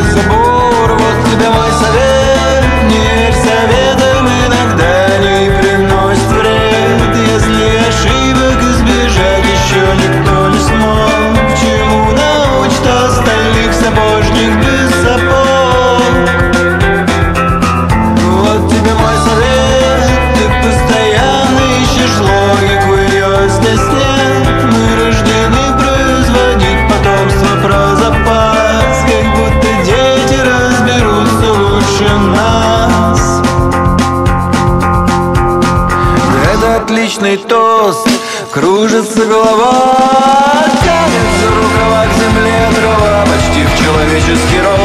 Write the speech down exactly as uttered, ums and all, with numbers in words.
забор. Вот тебе мой совет: не верь советам, иногда они приносят вред. Если ошибок избежать еще никто не смог, чему научит остальных сапожник без сапог? Вот тебе мой совет: ты постоянно ищешь логику, ее здесь нет. Мы рождены производить потомство про запас, как будто дети разберутся лучше нас. Это отличный тост, кружится голова, тянется рукава к земле трава почти в человеческий рост.